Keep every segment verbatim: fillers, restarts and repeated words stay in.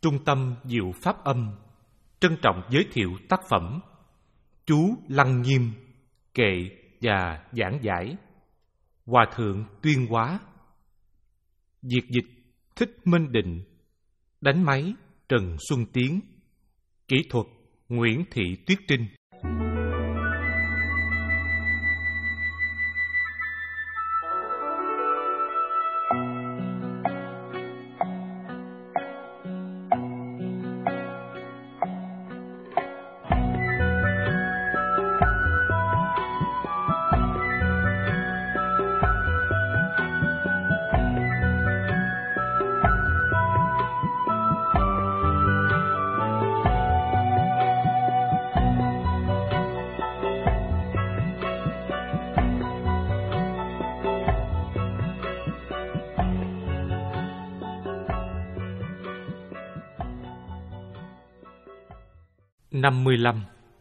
Trung tâm Diệu Pháp Âm trân trọng giới thiệu tác phẩm Chú Lăng Nghiêm, kệ và giảng giải Hòa Thượng Tuyên Hóa. Việt dịch Thích Minh Định. Đánh máy Trần Xuân Tiến. Kỹ thuật Nguyễn Thị Tuyết Trinh. năm mươi lăm.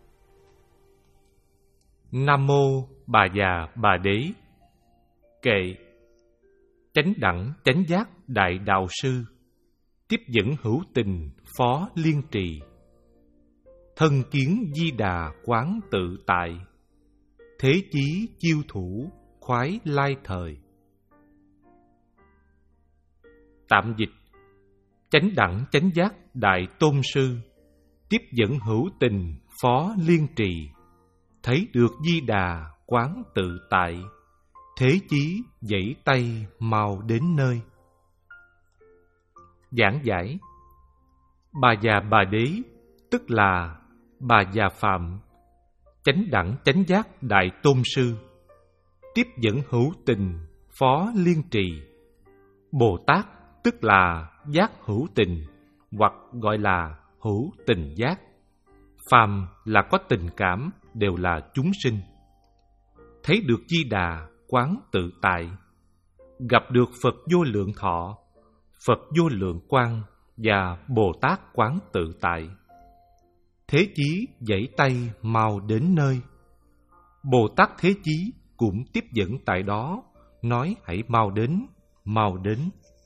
Nam mô Bà Già Bà Đế. Kệ chánh đẳng chánh giác đại đạo sư, tiếp dẫn hữu tình phó liên trì. Thân kiến Di Đà quán tự tại, thế chí chiêu thủ khoái lai thời. Tạm dịch: chánh đẳng chánh giác đại tôn sư, tiếp dẫn hữu tình phó liên trì. Thấy được Di Đà quán tự tại, thế chí dãy tay mau đến nơi. Giảng giải: Bà Già Bà Đế tức là Bà Già Phạm, chánh đẳng chánh giác đại tôn sư, tiếp dẫn hữu tình phó liên trì. Bồ Tát tức là giác hữu tình, hoặc gọi là hữu tình giác. Phàm là có tình cảm, đều là chúng sinh. Thấy được Di Đà quán tự tại, gặp được Phật vô lượng thọ, Phật vô lượng quang và Bồ Tát quán tự tại, thế chí dãy tay mau đến nơi. Bồ Tát thế chí cũng tiếp dẫn tại đó, nói hãy mau đến, mau đến.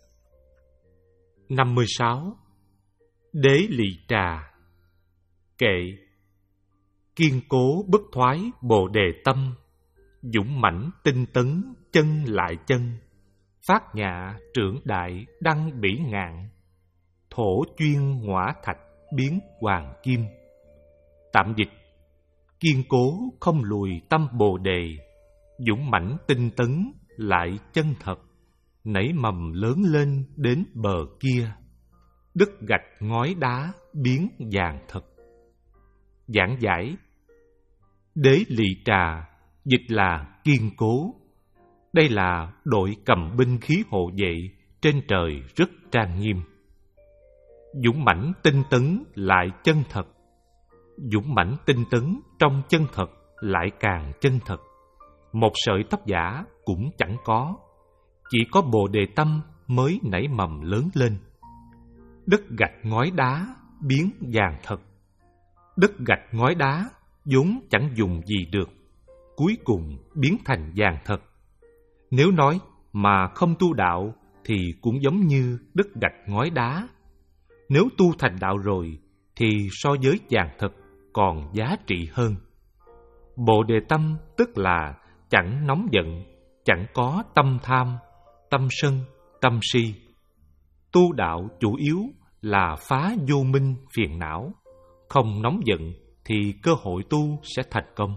năm mươi sáu. Đế lì trà. Kệ kiên cố bất thoái bồ đề tâm, dũng mãnh tinh tấn chân lại chân. Phát ngạ trưởng đại đăng bỉ ngạn, thổ chuyên ngõa thạch biến hoàng kim. Tạm dịch: kiên cố không lùi tâm bồ đề, dũng mãnh tinh tấn lại chân thật, nảy mầm lớn lên đến bờ kia. Đất gạch ngói đá biến vàng thật. Giảng giải: đế lì trà dịch là kiên cố. Đây là đội cầm binh khí hộ vệ trên trời rất trang nghiêm. Dũng mãnh tinh tấn lại chân thật. Dũng mãnh tinh tấn trong chân thật lại càng chân thật. Một sợi tóc giả cũng chẳng có, chỉ có bồ đề tâm mới nảy mầm lớn lên. Đất gạch ngói đá biến vàng thật. Đất gạch ngói đá vốn chẳng dùng gì được, cuối cùng biến thành vàng thật. Nếu nói mà không tu đạo thì cũng giống như đất gạch ngói đá. Nếu tu thành đạo rồi thì so với vàng thật còn giá trị hơn. Bồ đề tâm tức là chẳng nóng giận, chẳng có tâm tham, tâm sân, tâm si. Tu đạo chủ yếu là phá vô minh phiền não. Không nóng giận thì cơ hội tu sẽ thành công.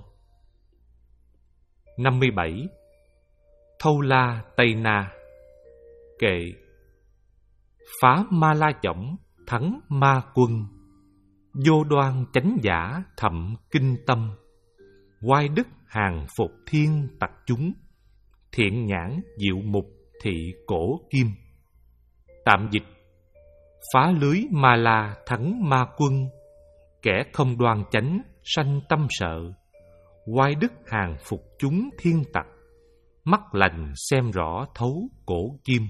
năm mươi bảy. Thâu La Tây Na. Kệ phá ma la chổng thắng ma quân, vô đoan chánh giả thậm kinh tâm. Oai đức hàng phục thiên tặc chúng, thiện nhãn diệu mục thị cổ kim. Tạm dịch: phá lưới ma la thắng ma quân, kẻ không đoan chánh sanh tâm sợ. Oai đức hàng phục chúng thiên tặc, mắt lành xem rõ thấu cổ kim.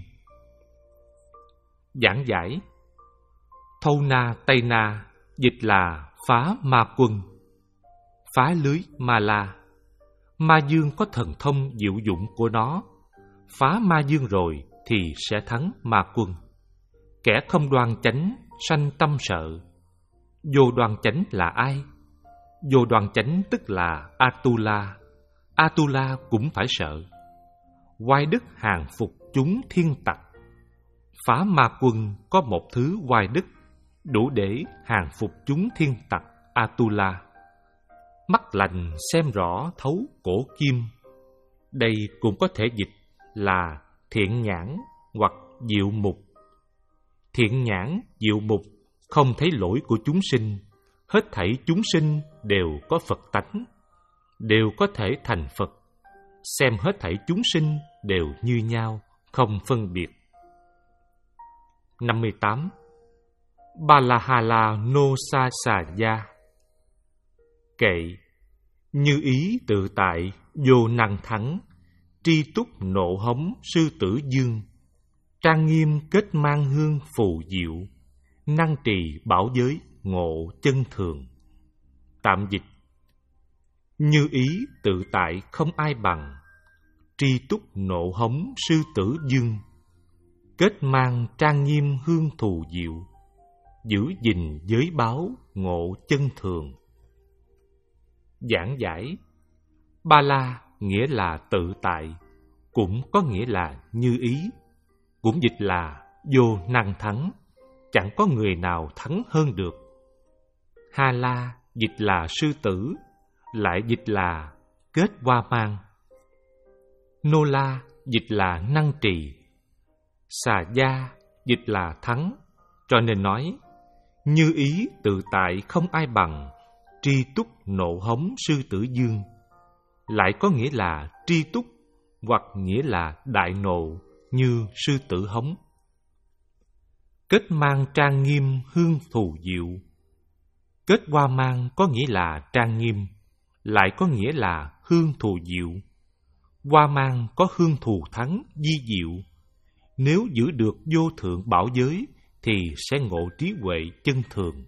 Giảng giải: Thâu Na Tây Na dịch là phá ma quân. Phá lưới ma la. Ma dương có thần thông diệu dụng của nó. Phá ma dương rồi thì sẽ thắng ma quân. Kẻ không đoan chánh sanh tâm sợ. Vô đoan chánh là ai? Vô đoan chánh tức là Atula. Atula cũng phải sợ. Oai đức hàng phục chúng thiên tặc. Phá ma quân có một thứ oai đức đủ để hàng phục chúng thiên tặc Atula. Mắt lành xem rõ thấu cổ kim. Đây cũng có thể dịch là thiện nhãn hoặc diệu mục. Thiện nhãn, diệu mục không thấy lỗi của chúng sinh. Hết thảy chúng sinh đều có Phật tánh, đều có thể thành Phật. Xem hết thảy chúng sinh đều như nhau, không phân biệt. năm mươi tám. Balahala no sa sa ya. Kệ, như ý tự tại, vô năng thắng, tri túc nộ hống sư tử dương, trang nghiêm kết mang hương phù diệu, năng trì bảo giới ngộ chân thường. Tạm dịch: như ý tự tại không ai bằng, tri túc nộ hống sư tử dương, kết mang trang nghiêm hương thù diệu, giữ gìn giới báo ngộ chân thường. Giảng giải: Ba la nghĩa là tự tại, cũng có nghĩa là như ý, cũng dịch là vô năng thắng, chẳng có người nào thắng hơn được. Ha la dịch là sư tử, lại dịch là kết hoa mang. Nô la dịch là năng trì. Xà gia dịch là thắng, cho nên nói như ý tự tại không ai bằng, tri túc nộ hống sư tử dương, lại có nghĩa là tri túc hoặc nghĩa là đại nộ như sư tử hống. Kết mang trang nghiêm hương thù diệu. Kết hoa mang có nghĩa là trang nghiêm, lại có nghĩa là hương thù diệu. Hoa mang có hương thù thắng di diệu. Nếu giữ được vô thượng bảo giới thì sẽ ngộ trí huệ chân thường.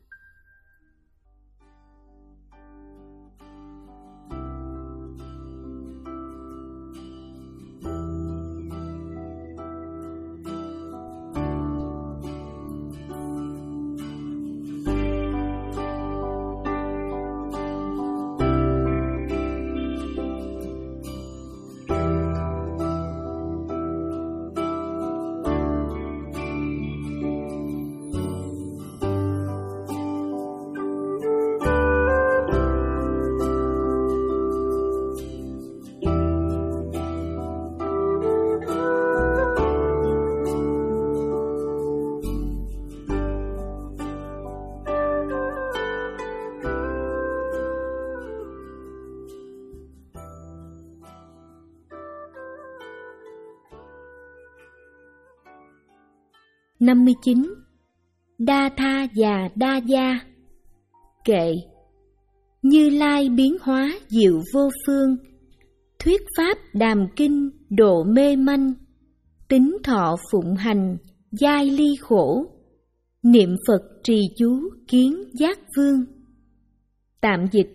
năm mươi chín. Đa tha và đa gia. Kệ, Như Lai biến hóa diệu vô phương, thuyết pháp đàm kinh độ mê manh, tính thọ phụng hành giai ly khổ, niệm Phật trì chú kiến giác vương. Tạm dịch: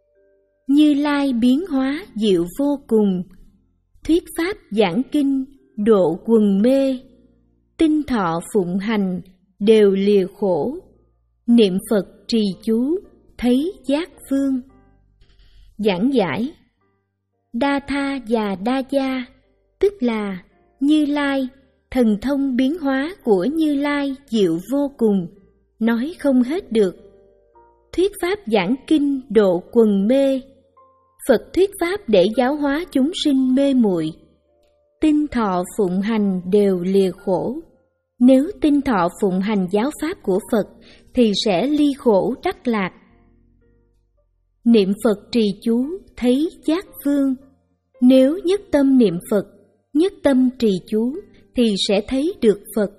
Như Lai biến hóa diệu vô cùng, thuyết pháp giảng kinh độ quần mê, tinh thọ phụng hành đều lìa khổ, niệm Phật trì chú thấy giác vương. Giảng giải: Đa tha và đa gia tức là Như Lai, thần thông biến hóa của Như Lai diệu vô cùng, nói không hết được. Thuyết pháp giảng kinh độ quần mê, Phật thuyết pháp để giáo hóa chúng sinh mê muội. Tinh thọ phụng hành đều lìa khổ. Nếu tinh thọ phụng hành giáo pháp của Phật thì sẽ ly khổ đắc lạc. Niệm Phật trì chú thấy giác vương. Nếu nhất tâm niệm Phật, nhất tâm trì chú thì sẽ thấy được Phật.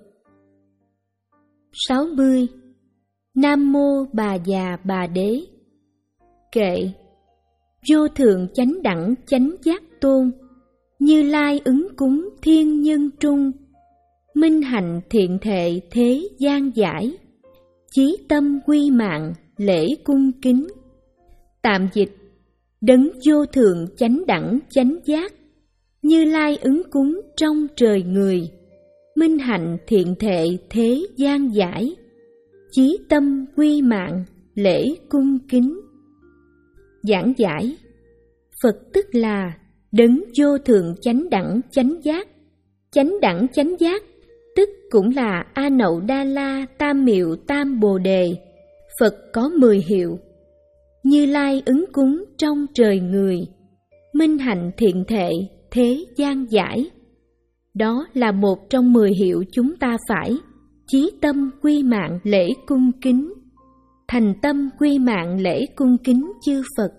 sáu mươi. Nam mô Bà Già Bà Đế. Kệ, vô thượng chánh đẳng chánh giác tôn, Như Lai ứng cúng thiên nhân trung, minh hạnh thiện thệ thế gian giải, chí tâm quy mạng lễ cung kính. Tạm dịch: Đấng vô thượng chánh đẳng chánh giác, Như Lai ứng cúng trong trời người, minh hạnh thiện thệ thế gian giải, chí tâm quy mạng, lễ cung kính. Giảng giải: Phật tức là đấng vô thượng chánh đẳng chánh giác. Chánh đẳng chánh giác tức cũng là A Nậu Đa La Tam Miệu Tam Bồ Đề. Phật có mười hiệu. Như Lai ứng cúng trong trời người, minh hạnh thiện thệ thế gian giải. Đó là một trong mười hiệu chúng ta phải chí tâm quy mạng lễ cung kính, thành tâm quy mạng lễ cung kính chư Phật.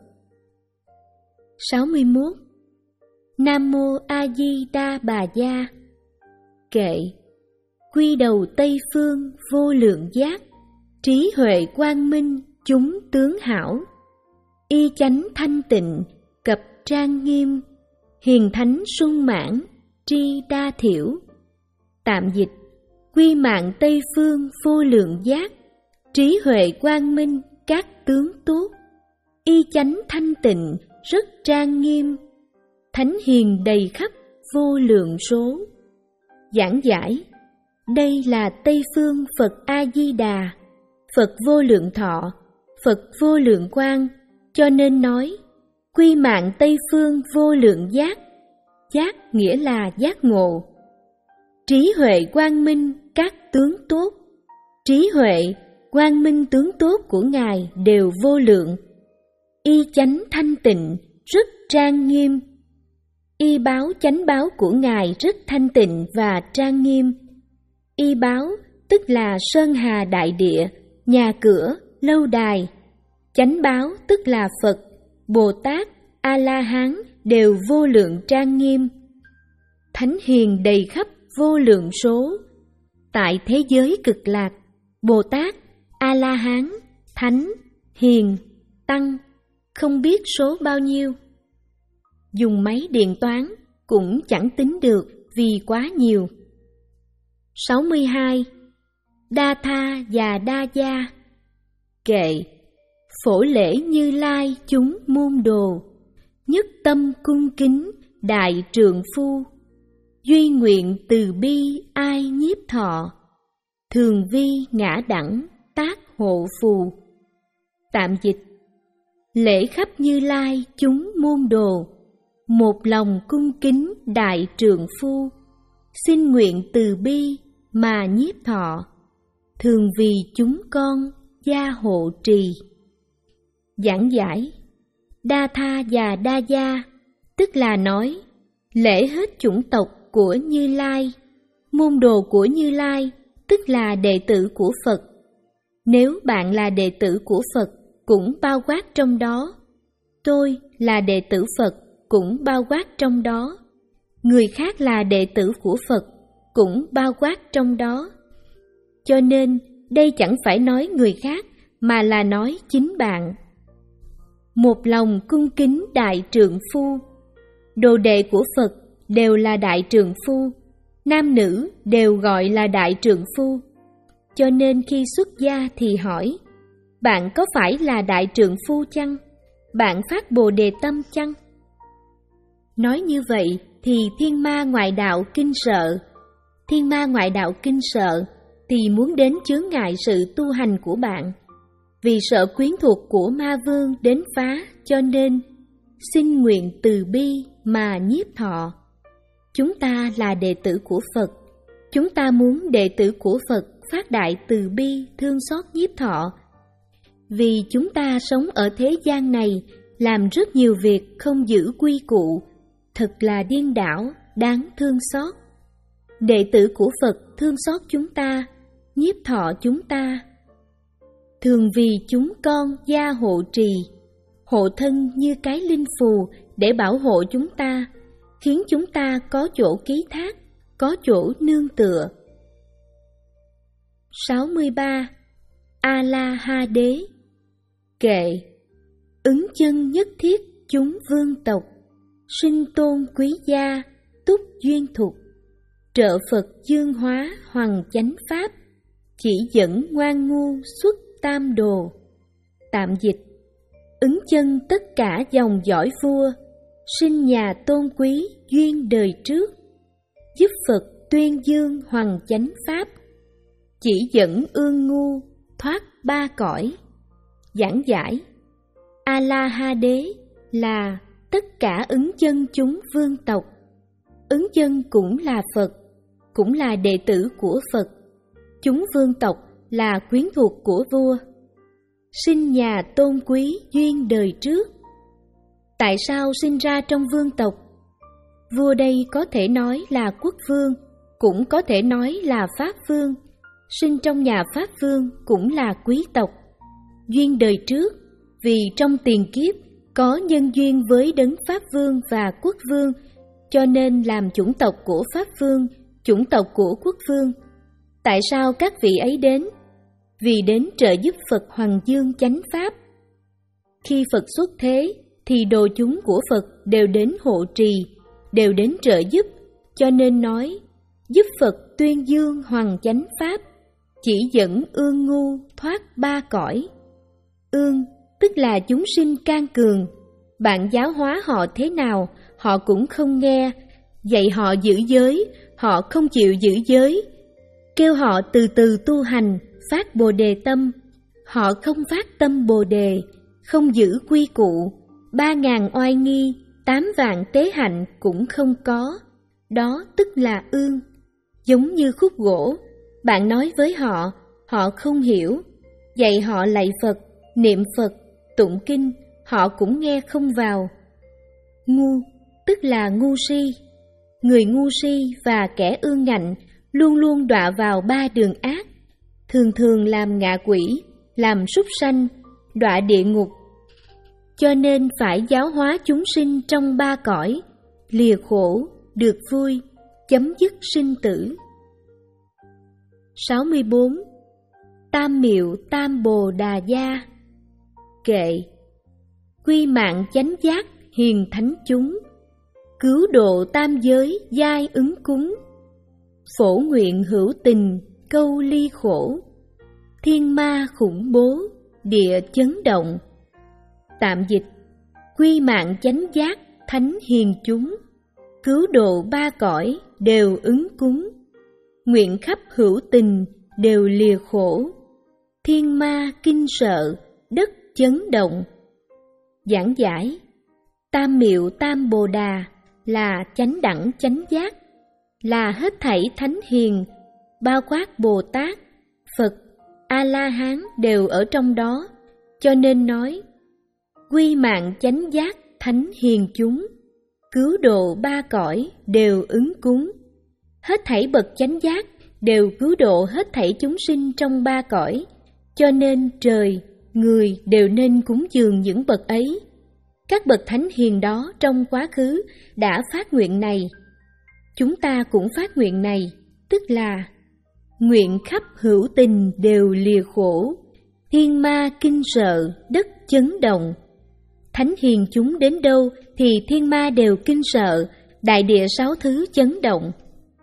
sáu mươi mốt. Nam Mô A Di Đà Bà Gia. Kệ: Quy đầu Tây Phương vô lượng giác, trí huệ quang minh chúng tướng hảo, y chánh thanh tịnh cập trang nghiêm, hiền thánh sung mãn tri đa thiểu. Tạm dịch: Quy mạng Tây Phương vô lượng giác, trí huệ quang minh các tướng tốt, y chánh thanh tịnh rất trang nghiêm, thánh hiền đầy khắp vô lượng số. Giảng giải: Đây là Tây Phương Phật A-di-đà, Phật vô lượng thọ, Phật vô lượng quang, cho nên nói quy mạng Tây Phương vô lượng giác. Giác nghĩa là giác ngộ. Trí huệ quang minh các tướng tốt, trí huệ quang minh tướng tốt của Ngài đều vô lượng. Y chánh thanh tịnh rất trang nghiêm. Y báo chánh báo của Ngài rất thanh tịnh và trang nghiêm. Y báo tức là sơn hà đại địa, nhà cửa, lâu đài. Chánh báo tức là Phật, Bồ Tát, A-la-hán đều vô lượng trang nghiêm. Thánh hiền đầy khắp vô lượng số. Tại thế giới cực lạc, Bồ Tát, A-la-hán, Thánh, Hiền, Tăng không biết số bao nhiêu. Dùng máy điện toán cũng chẳng tính được vì quá nhiều. sáu mươi hai. Đa Tha và Đa Gia. Kệ: Phổ lễ Như Lai chúng môn đồ, nhất tâm cung kính đại trượng phu, duy nguyện từ bi ai nhiếp thọ, thường vi ngã đẳng tác hộ phù. Tạm dịch: Lễ khắp Như Lai chúng môn đồ, một lòng cung kính đại trượng phu, xin nguyện từ bi mà nhiếp thọ, thường vì chúng con gia hộ trì. Giảng giải: Đa Tha và Đa Gia tức là nói lễ hết chủng tộc của Như Lai, môn đồ của Như Lai tức là đệ tử của Phật. Nếu bạn là đệ tử của Phật cũng bao quát trong đó. Tôi là đệ tử Phật cũng bao quát trong đó. Người khác là đệ tử của Phật cũng bao quát trong đó. Cho nên đây chẳng phải nói người khác mà là nói chính bạn. Một lòng cung kính đại trượng phu. Đồ đệ của Phật đều là đại trượng phu, nam nữ đều gọi là đại trượng phu. Cho nên khi xuất gia thì hỏi: bạn có phải là đại trượng phu chăng? Bạn phát Bồ Đề tâm chăng? Nói như vậy thì thiên ma ngoại đạo kinh sợ. Thiên ma ngoại đạo kinh sợ thì muốn đến chướng ngại sự tu hành của bạn. Vì sợ quyến thuộc của ma vương đến phá, cho nên xin nguyện từ bi mà nhiếp thọ. Chúng ta là đệ tử của Phật. Chúng ta muốn đệ tử của Phật phát đại từ bi thương xót nhiếp thọ. Vì chúng ta sống ở thế gian này làm rất nhiều việc không giữ quy củ, thật là điên đảo, đáng thương xót. Đệ tử của Phật thương xót chúng ta, nhiếp thọ chúng ta. Thường vì chúng con gia hộ trì, hộ thân như cái linh phù để bảo hộ chúng ta, khiến chúng ta có chỗ ký thác, có chỗ nương tựa. sáu mươi ba. A-la-ha đế. Kệ: Ứng chân nhất thiết chúng vương tộc, sinh tôn quý gia túc duyên thục, trợ Phật dương hóa hoằng chánh pháp, chỉ dẫn ngoan ngu xuất tam đồ. Tạm dịch: Ứng chân tất cả dòng dõi vua, sinh nhà tôn quý duyên đời trước, giúp Phật tuyên dương hoằng chánh pháp, chỉ dẫn ương ngu thoát ba cõi. Giảng giải: A-la-ha đế là tất cả ứng chân chúng vương tộc. Ứng chân cũng là Phật, cũng là đệ tử của Phật. Chúng vương tộc là quyến thuộc của vua. Sinh nhà tôn quý duyên đời trước. Tại sao sinh ra trong vương tộc? Vua đây có thể nói là quốc vương, cũng có thể nói là pháp vương. Sinh trong nhà pháp vương cũng là quý tộc. Duyên đời trước, vì trong tiền kiếp có nhân duyên với đấng pháp vương và quốc vương, cho nên làm chủng tộc của pháp vương, chủng tộc của quốc vương. Tại sao các vị ấy đến? Vì đến trợ giúp Phật Hoằng Dương chánh pháp. Khi Phật xuất thế, thì đồ chúng của Phật đều đến hộ trì, đều đến trợ giúp, cho nên nói giúp Phật tuyên dương hoằng chánh pháp, chỉ dẫn ương ngu thoát ba cõi. Ương tức là chúng sinh can cường, bạn giáo hóa họ thế nào, họ cũng không nghe, dạy họ giữ giới, họ không chịu giữ giới, kêu họ từ từ tu hành, phát bồ đề tâm, họ không phát tâm bồ đề, không giữ quy củ, ba ngàn oai nghi, tám vạn tế hạnh cũng không có, đó tức là ương. Giống như khúc gỗ, bạn nói với họ, họ không hiểu, dạy họ lạy Phật, niệm Phật, tụng kinh, họ cũng nghe không vào. Ngu tức là ngu si. Người ngu si và kẻ ương ngạnh luôn luôn đọa vào ba đường ác, thường thường làm ngạ quỷ, làm súc sanh, đọa địa ngục. Cho nên phải giáo hóa chúng sinh trong ba cõi, lìa khổ, được vui, chấm dứt sinh tử. sáu mươi bốn. Tam miệu tam bồ đà gia. Kệ: quy mạng chánh giác hiền thánh chúng, cứu độ tam giới giai ứng cúng, phổ nguyện hữu tình câu ly khổ, thiên ma khủng bố địa chấn động. Tạm dịch: quy mạng chánh giác thánh hiền chúng, cứu độ ba cõi đều ứng cúng, nguyện khắp hữu tình đều lìa khổ, thiên ma kinh sợ đất chấn động. Giảng giải: tam miệu tam bồ đà là chánh đẳng chánh giác, là hết thảy thánh hiền, bao quát Bồ Tát, Phật, A-la-hán đều ở trong đó, cho nên nói quy mạng chánh giác thánh hiền chúng, cứu độ ba cõi đều ứng cúng. Hết thảy bậc chánh giác đều cứu độ hết thảy chúng sinh trong ba cõi, cho nên trời, người đều nên cúng dường những bậc ấy. Các bậc thánh hiền đó trong quá khứ đã phát nguyện này. Chúng ta cũng phát nguyện này, tức là nguyện khắp hữu tình đều lìa khổ, thiên ma kinh sợ đất chấn động. Thánh hiền chúng đến đâu thì thiên ma đều kinh sợ, đại địa sáu thứ chấn động.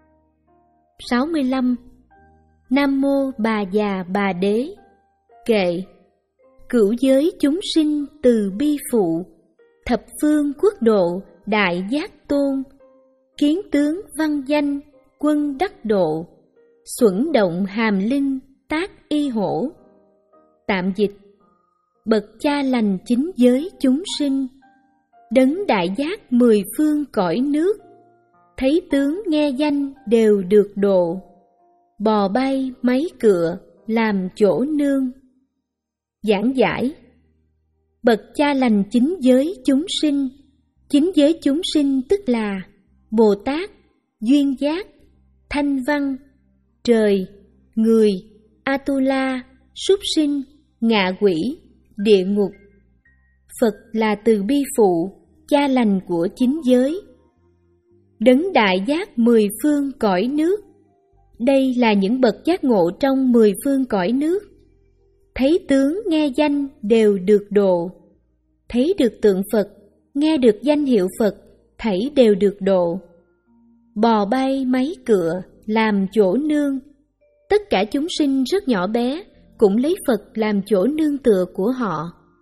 sáu mươi lăm. Nam mô Bà Già Bà Đế. Kệ: cửu giới chúng sinh từ bi phụ, thập phương quốc độ đại giác tôn, kiến tướng văn danh quân đắc độ, xuẩn động hàm linh tác y hổ. Tạm dịch: bậc cha lành chính giới chúng sinh, đấng đại giác mười phương cõi nước, thấy tướng nghe danh đều được độ, bò bay máy cựa làm chỗ nương. Giảng giải: bậc cha lành chính giới chúng sinh, chính giới chúng sinh tức là Bồ Tát, duyên giác, thanh văn, trời, người, Atula, súc sinh, ngạ quỷ, địa ngục. Phật là từ bi phụ, cha lành của chính giới. Đấng đại giác mười phương cõi nước, đây là những bậc giác ngộ trong mười phương cõi nước. Thấy tướng nghe danh đều được độ, thấy được tượng Phật, nghe được danh hiệu Phật, thảy đều được độ. Bò bay máy cựa làm chỗ nương, tất cả chúng sinh rất nhỏ bé cũng lấy Phật làm chỗ nương tựa của họ.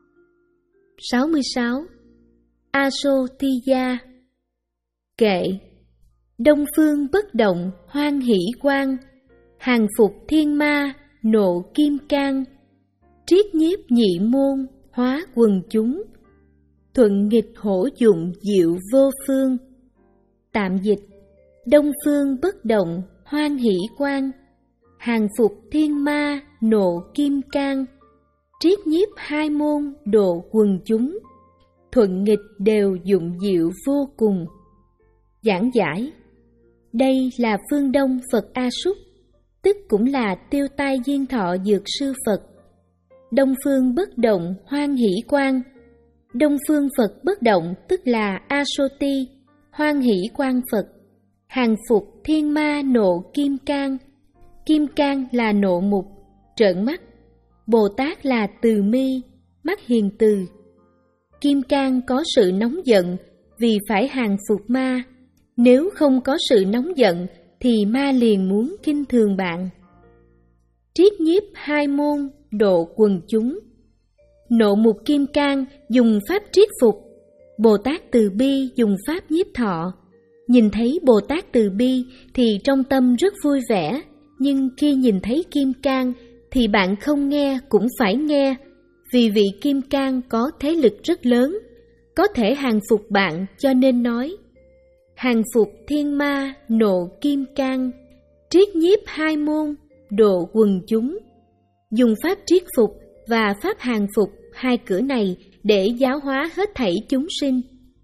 sáu mươi sáu. Asothiya. Kệ: đông phương bất động hoan hỷ quang, hàng phục thiên ma nộ kim cang, triết nhiếp nhị môn, hóa quần chúng. Thuận nghịch hổ dụng diệu vô phương. Tạm dịch: Đông phương bất động, hoan hỷ quang. Hàng phục thiên ma, nộ kim cang. Triết nhiếp hai môn, độ quần chúng. Thuận nghịch đều dụng diệu vô cùng. Giảng giải: đây là phương Đông Phật A Súc, tức cũng là Tiêu Tai Diên Thọ Dược Sư Phật. Đông phương bất động, hoan hỷ quang. Đông phương Phật bất động tức là A-sô-ti, hoan hỷ quang Phật. Hàng phục thiên ma, nộ kim cang. Kim cang là nộ mục, trợn mắt. Bồ Tát là từ mi, mắt hiền từ. Kim cang có sự nóng giận vì phải hàng phục ma. Nếu không có sự nóng giận thì ma liền muốn khinh thường bạn. Triết nhiếp hai môn, độ quần chúng. Nộ mục kim cang dùng pháp triết phục. Bồ Tát từ bi dùng pháp nhiếp thọ. Nhìn thấy Bồ Tát từ bi thì trong tâm rất vui vẻ, nhưng khi nhìn thấy kim cang thì bạn không nghe cũng phải nghe, vì vị kim cang có thế lực rất lớn, có thể hàng phục bạn, cho nên nói: hàng phục thiên ma, nộ kim cang, triết nhiếp hai môn, độ quần chúng. Dùng pháp triết phục và pháp hàng phục hai cửa này để giáo hóa hết thảy chúng sinh.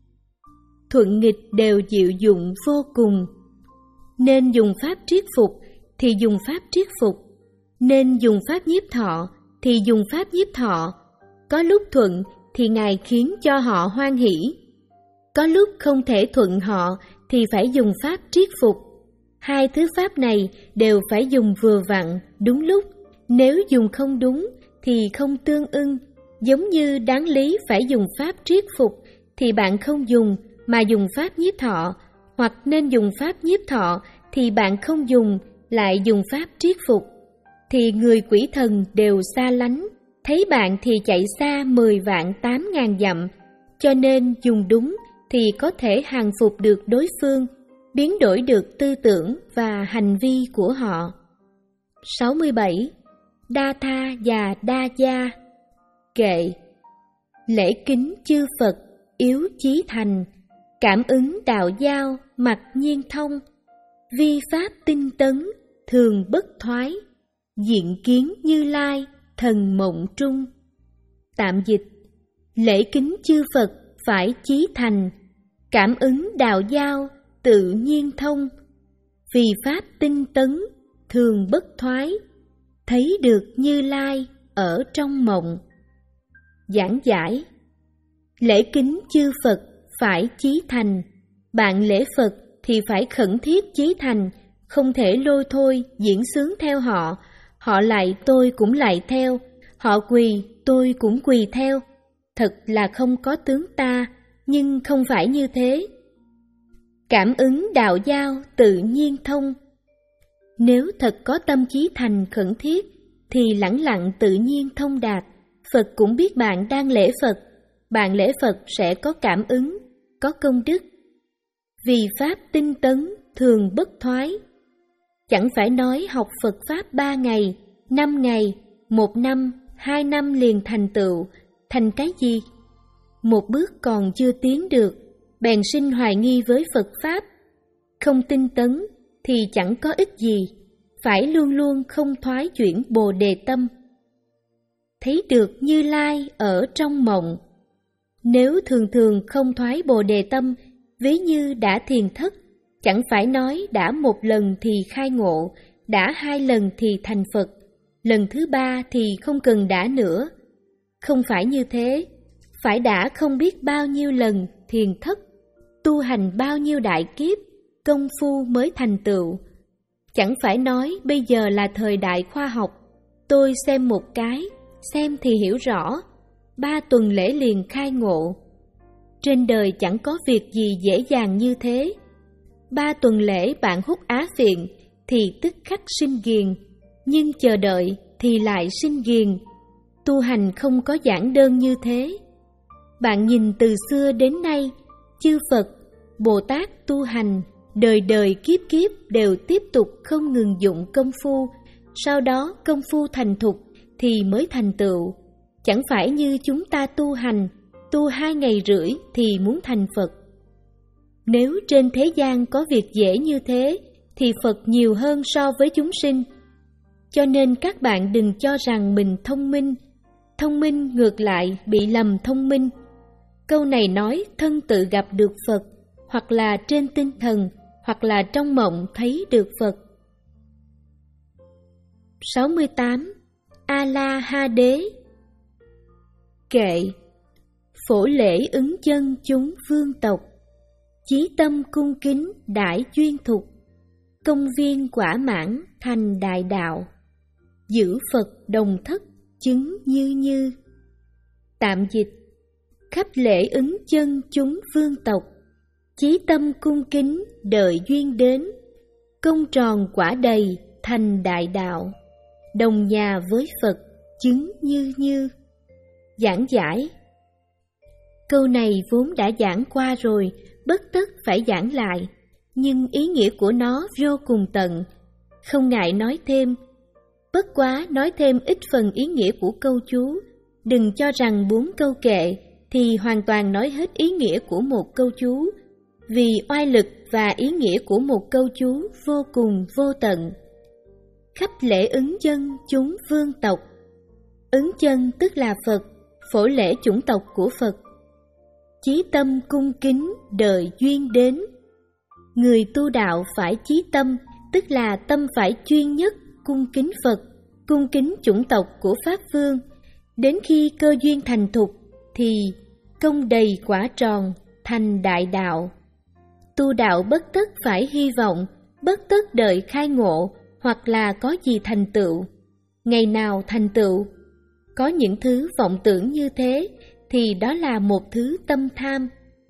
Thuận nghịch đều diệu dụng vô cùng. Nên dùng pháp triết phục thì dùng pháp triết phục, nên dùng pháp nhiếp thọ thì dùng pháp nhiếp thọ. Có lúc thuận thì Ngài khiến cho họ hoan hỷ, có lúc không thể thuận họ thì phải dùng pháp triết phục. Hai thứ pháp này đều phải dùng vừa vặn, đúng lúc. Nếu dùng không đúng thì không tương ưng. Giống như đáng lý phải dùng pháp triết phục thì bạn không dùng mà dùng pháp nhiếp thọ, hoặc nên dùng pháp nhiếp thọ thì bạn không dùng lại dùng pháp triết phục, thì người quỷ thần đều xa lánh, thấy bạn thì chạy xa mười vạn tám ngàn dặm. Cho nên dùng đúng thì có thể hàng phục được đối phương, biến đổi được tư tưởng và hành vi của họ. sáu mươi bảy. Đa tha và đa gia. Kệ: lễ kính chư Phật, yếu chí thành. Cảm ứng đạo giao, mặc nhiên thông. Vi pháp tinh tấn, thường bất thoái. Diện kiến Như Lai, thần mộng trung. Tạm dịch: lễ kính chư Phật phải chí thành. Cảm ứng đạo giao, tự nhiên thông. Vì pháp tinh tấn, thường bất thoái. Thấy được Như Lai ở trong mộng. Giảng giải: lễ kính chư Phật phải chí thành. Bạn lễ Phật thì phải khẩn thiết chí thành, không thể lôi thôi diễn xướng theo họ. Họ lạy tôi cũng lạy theo, họ quỳ tôi cũng quỳ theo. Thật là không có tướng ta, nhưng không phải như thế. Cảm ứng đạo giao, tự nhiên thông. Nếu thật có tâm chí thành khẩn thiết thì lẳng lặng tự nhiên thông đạt. Phật cũng biết bạn đang lễ Phật, bạn lễ Phật sẽ có cảm ứng, có công đức. Vì pháp tinh tấn, thường bất thoái. Chẳng phải nói học Phật Pháp ba ngày, năm ngày, một năm, hai năm liền thành tựu, thành cái gì? Một bước còn chưa tiến được, bèn sinh hoài nghi với Phật Pháp. Không tinh tấn thì chẳng có ích gì, phải luôn luôn không thoái chuyển Bồ Đề tâm. Thấy được Như Lai ở trong mộng. Nếu thường thường không thoái Bồ Đề tâm, ví như đã thiền thất, chẳng phải nói đã một lần thì khai ngộ, đã hai lần thì thành Phật, lần thứ ba thì không cần đã nữa. Không phải như thế, phải đã không biết bao nhiêu lần thiền thất, tu hành bao nhiêu đại kiếp, công phu mới thành tựu. Chẳng phải nói bây giờ là thời đại khoa học, tôi xem một cái, xem thì hiểu rõ, ba tuần lễ liền khai ngộ. Trên đời chẳng có việc gì dễ dàng như thế. Ba tuần lễ bạn hút á phiện thì tức khắc sinh ghiền, nhưng chờ đợi thì lại sinh ghiền. Tu hành không có giản đơn như thế. Bạn nhìn từ xưa đến nay, chư Phật, Bồ Tát tu hành, đời đời kiếp kiếp đều tiếp tục không ngừng dụng công phu. Sau đó công phu thành thục thì mới thành tựu. Chẳng phải như chúng ta tu hành, tu hai ngày rưỡi thì muốn thành Phật. Nếu trên thế gian có việc dễ như thế, thì Phật nhiều hơn so với chúng sinh. Cho nên các bạn đừng cho rằng mình thông minh. Thông minh ngược lại bị lầm thông minh. Câu này nói thân tự gặp được Phật, hoặc là trên tinh thần, hoặc là trong mộng thấy được Phật. sáu mươi tám. A-la-ha-đế. Kệ. Phổ lễ ứng chân chúng vương tộc, chí tâm cung kính đại duyên thục, công viên quả mãn thành đại đạo, giữ Phật đồng thất chứng như như. Tạm dịch: khắp lễ ứng chân chúng vương tộc, chí tâm cung kính đợi duyên đến, công tròn quả đầy thành đại đạo, đồng nhà với Phật chứng như như. Giảng giải. Câu này vốn đã giảng qua rồi, bất tất phải giảng lại, nhưng ý nghĩa của nó vô cùng tận, không ngại nói thêm. Bất quá nói thêm ít phần ý nghĩa của câu chú, đừng cho rằng bốn câu kệ thì hoàn toàn nói hết ý nghĩa của một câu chú, vì oai lực và ý nghĩa của một câu chú vô cùng vô tận. Khắp lễ ứng chân chúng vương tộc. Ứng chân tức là Phật, phổ lễ chủng tộc của Phật. Chí tâm cung kính đợi duyên đến. Người tu đạo phải chí tâm, tức là tâm phải chuyên nhất cung kính Phật, cung kính chủng tộc của Pháp Vương. Đến khi cơ duyên thành thục thì công đầy quả tròn thành đại đạo. Tu đạo bất tất phải hy vọng, bất tất đợi khai ngộ hoặc là có gì thành tựu. Ngày nào thành tựu? Có những thứ vọng tưởng như thế thì đó là một thứ tâm tham.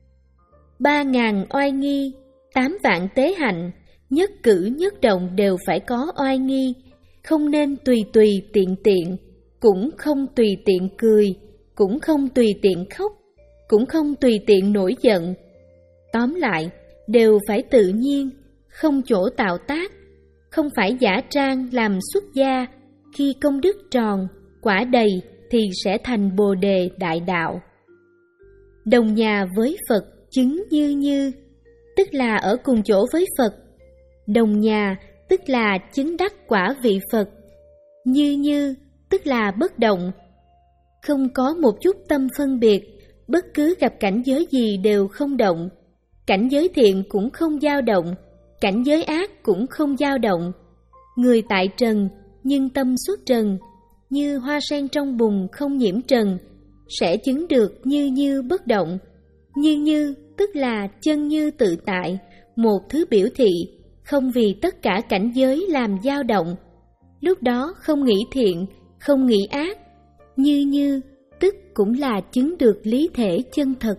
Ba ngàn oai nghi, tám vạn tế hạnh, nhất cử nhất động đều phải có oai nghi, không nên tùy tùy tiện tiện, cũng không tùy tiện cười, cũng không tùy tiện khóc, cũng không tùy tiện nổi giận. Tóm lại, đều phải tự nhiên, không chỗ tạo tác, không phải giả trang làm xuất gia. Khi công đức tròn, quả đầy thì sẽ thành Bồ Đề Đại Đạo. Đồng nhà với Phật chứng như như, tức là ở cùng chỗ với Phật. Đồng nhà tức là chứng đắc quả vị Phật. Như như tức là bất động, không có một chút tâm phân biệt, bất cứ gặp cảnh giới gì đều không động. Cảnh giới thiện cũng không dao động, cảnh giới ác cũng không dao động. Người tại trần nhưng tâm xuất trần, như hoa sen trong bùn không nhiễm trần, sẽ chứng được như như bất động. Như như tức là chân như tự tại, một thứ biểu thị, không vì tất cả cảnh giới làm dao động. Lúc đó không nghĩ thiện, không nghĩ ác. Như như tức cũng là chứng được lý thể chân thật.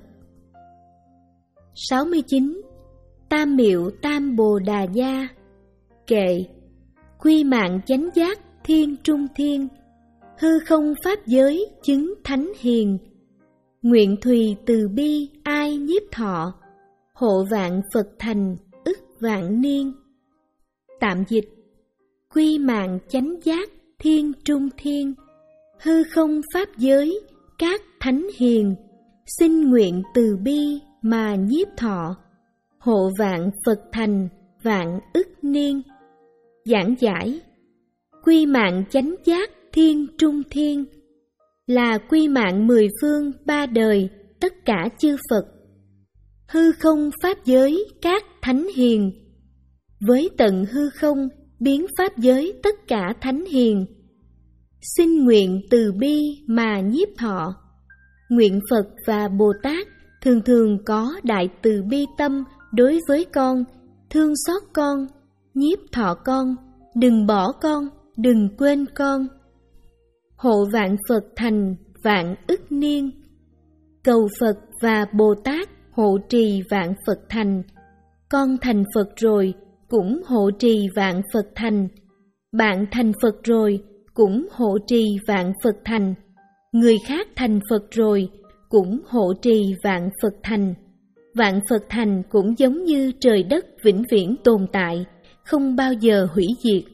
sáu mươi chín. Tam miệu tam bồ đà gia. Kệ. Quy mạng chánh giác thiên trung thiên, hư không pháp giới chứng thánh hiền. Nguyện thùy từ bi ai nhiếp thọ, hộ vạn Phật thành ức vạn niên. Tạm dịch. Quy mạng chánh giác thiên trung thiên, hư không pháp giới các thánh hiền. Xin nguyện từ bi mà nhiếp thọ, hộ vạn Phật thành vạn ức niên. Giảng giải. Quy mạng chánh giác thiên trung thiên là quy mạng mười phương ba đời tất cả chư Phật. Hư không pháp giới các thánh hiền, với tận hư không biến pháp giới tất cả thánh hiền. Xin nguyện từ bi mà nhiếp thọ. Nguyện Phật và Bồ Tát thường thường có đại từ bi tâm đối với con, thương xót con, nhiếp thọ con, đừng bỏ con, đừng quên con. Hộ vạn Phật thành vạn ức niên. Cầu Phật và Bồ Tát hộ trì vạn Phật thành. Con thành Phật rồi cũng hộ trì vạn Phật thành. Bạn thành Phật rồi cũng hộ trì vạn Phật thành. Người khác thành Phật rồi cũng hộ trì vạn Phật thành. Vạn Phật thành cũng giống như trời đất vĩnh viễn tồn tại, không bao giờ hủy diệt.